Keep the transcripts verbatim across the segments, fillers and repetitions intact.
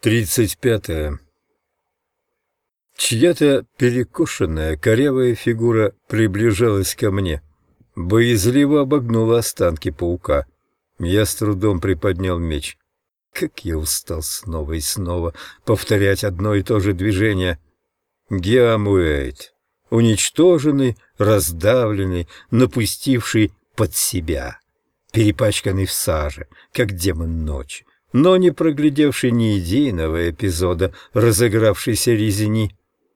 Тридцать пятое. Чья-то перекошенная, корявая фигура приближалась ко мне. Боязливо обогнула останки паука. Я с трудом приподнял меч. Как я устал снова и снова повторять одно и то же движение. Гиамуэйт, уничтоженный, раздавленный, напустивший под себя, перепачканный в саже, как демон ночи, но не проглядевший ни единого эпизода разыгравшейся резни.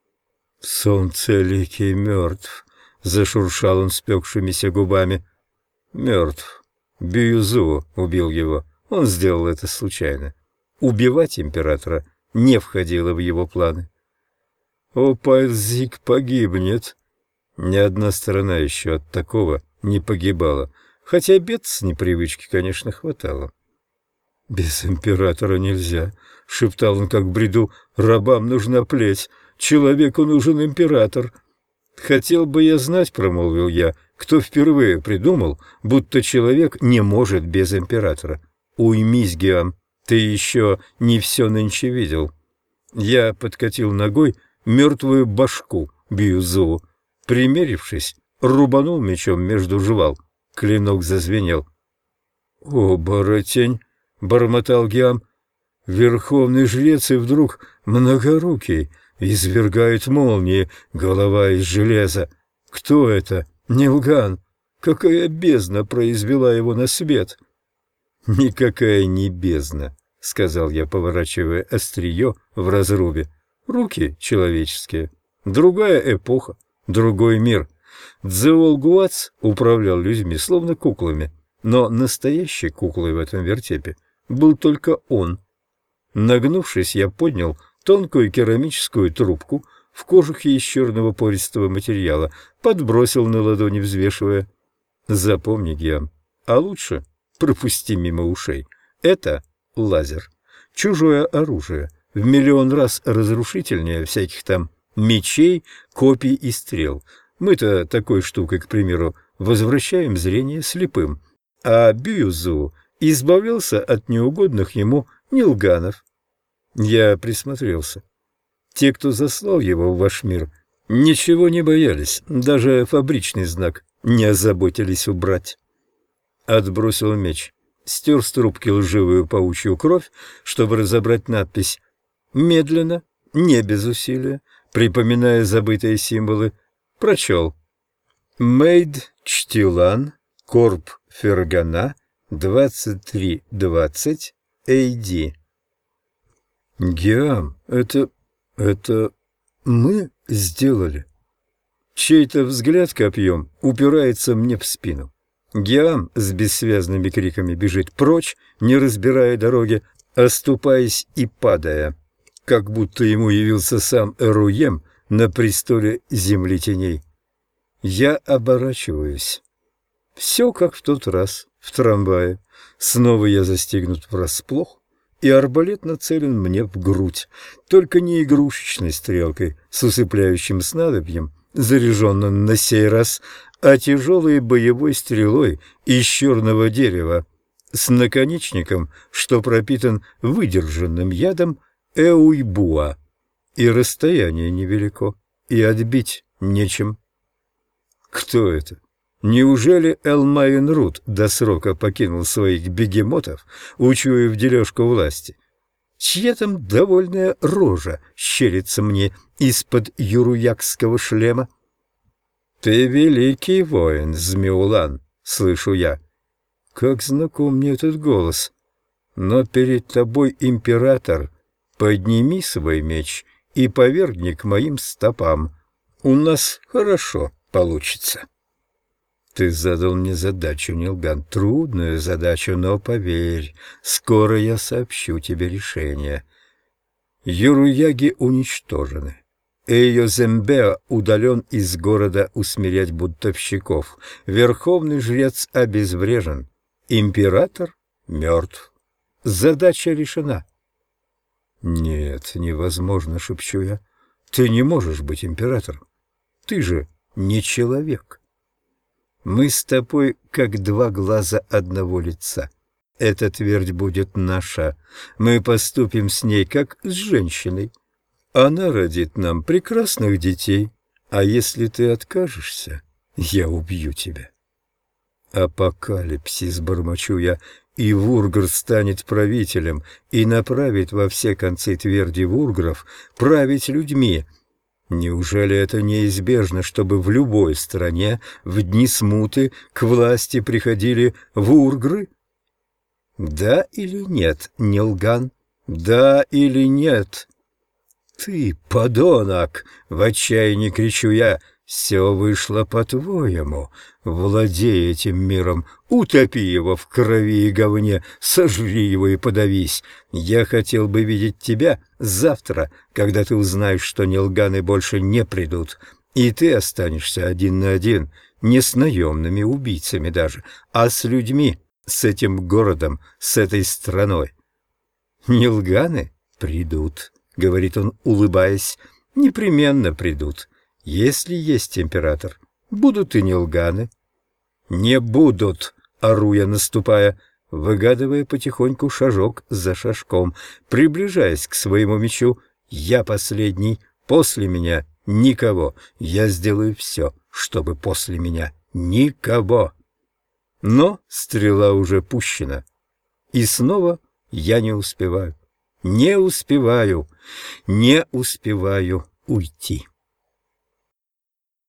«Солнцеликий мертв», — зашуршал он спекшимися губами. «Мертв. Бьюзу убил его. Он сделал это случайно. Убивать императора не входило в его планы». «Опальзик погибнет». Ни одна сторона еще от такого не погибала, хотя бед с непривычки, конечно, хватало. «Без императора нельзя», — шептал он, как в бреду. «Рабам нужна плеть, человеку нужен император». «Хотел бы я знать», — промолвил я, — «кто впервые придумал, будто человек не может без императора. Уймись, Гиам, ты еще не все нынче видел». Я подкатил ногой мертвую башку Бьюзу. Примерившись, рубанул мечом между жвал. Клинок зазвенел. «Оборотень!» — бормотал Гиам. «Верховный жрец и вдруг многорукий, извергает молнии, голова из железа. Кто это? Нилган. Какая бездна произвела его на свет?» «Никакая не бездна», — сказал я, поворачивая острие в разрубе. «Руки человеческие. Другая эпоха, другой мир. Дзеолгуац управлял людьми, словно куклами, но настоящей куклой в этом вертепе был только он». Нагнувшись, я поднял тонкую керамическую трубку в кожухе из черного пористого материала, подбросил на ладони, взвешивая. «Запомни, Гиам, а лучше пропусти мимо ушей. Это лазер. Чужое оружие, в миллион раз разрушительнее всяких там мечей, копий и стрел. Мы-то такой штукой, к примеру, возвращаем зрение слепым, а Бьюзу избавился от неугодных ему нилганов». Я присмотрелся. Те, кто заслал его в ваш мир, ничего не боялись, даже фабричный знак не озаботились убрать. Отбросил меч, стер с трубки лживую паучью кровь, чтобы разобрать надпись. Медленно, не без усилия, припоминая забытые символы, прочел. «Мейд Чтилан, Корп Фергана, двадцать три двадцать, эй ди». «Гиам, это... это... мы сделали». Чей-то взгляд копьем упирается мне в спину. Гиам с бессвязными криками бежит прочь, не разбирая дороги, оступаясь и падая, как будто ему явился сам Эруем на престоле земли теней. Я оборачиваюсь. Все как в тот раз, в трамвае. Снова я застигнут врасплох, и арбалет нацелен мне в грудь, только не игрушечной стрелкой с усыпляющим снадобьем, заряженным на сей раз, а тяжелой боевой стрелой из черного дерева с наконечником, что пропитан выдержанным ядом эуйбуа. И расстояние невелико, и отбить нечем. Кто это? Неужели Элмайен-Рут до срока покинул своих бегемотов, учуяв дележку власти? Чья там довольная рожа щерится мне из-под юруякского шлема? «Ты великий воин, Змеулан», — слышу я. Как знаком мне этот голос. «Но перед тобой император. Подними свой меч и повергни к моим стопам. У нас хорошо получится». Ты задал мне задачу, Нилган, трудную задачу, но поверь, скоро я сообщу тебе решение. Юруяги уничтожены. Эйо-Зембео удален из города усмирять бунтовщиков. Верховный жрец обезврежен. Император мертв. Задача решена. Нет, невозможно, шепчу я. Ты не можешь быть императором. Ты же не человек. Мы с тобой как два глаза одного лица. эта твердь будет наша. Мы поступим с ней, как с женщиной. Она родит нам прекрасных детей, а если ты откажешься, я убью тебя. Апокалипсис, бормочу я, и Вургр станет правителем и направит во все концы тверди вургров править людьми. Неужели это неизбежно, чтобы в любой стране в дни смуты к власти приходили вургры? Да или нет, Нилган? Да или нет? Ты, подонок! В отчаянии кричу я. Все вышло по-твоему. Владей этим миром, утопи его в крови и говне, сожри его и подавись. Я хотел бы видеть тебя завтра, когда ты узнаешь, что Нилганы больше не придут, и ты останешься один на один, не с наемными убийцами даже, а с людьми, с этим городом, с этой страной. Нилганы придут, — говорит он, улыбаясь, — непременно придут. Если есть император, будут и Нилганы. Не будут, ору я, наступая, выгадывая потихоньку шажок за шажком, приближаясь к своему мечу. Я последний, после меня никого. Я сделаю все, чтобы после меня никого. Но стрела уже пущена, и снова я не успеваю, не успеваю, не успеваю уйти.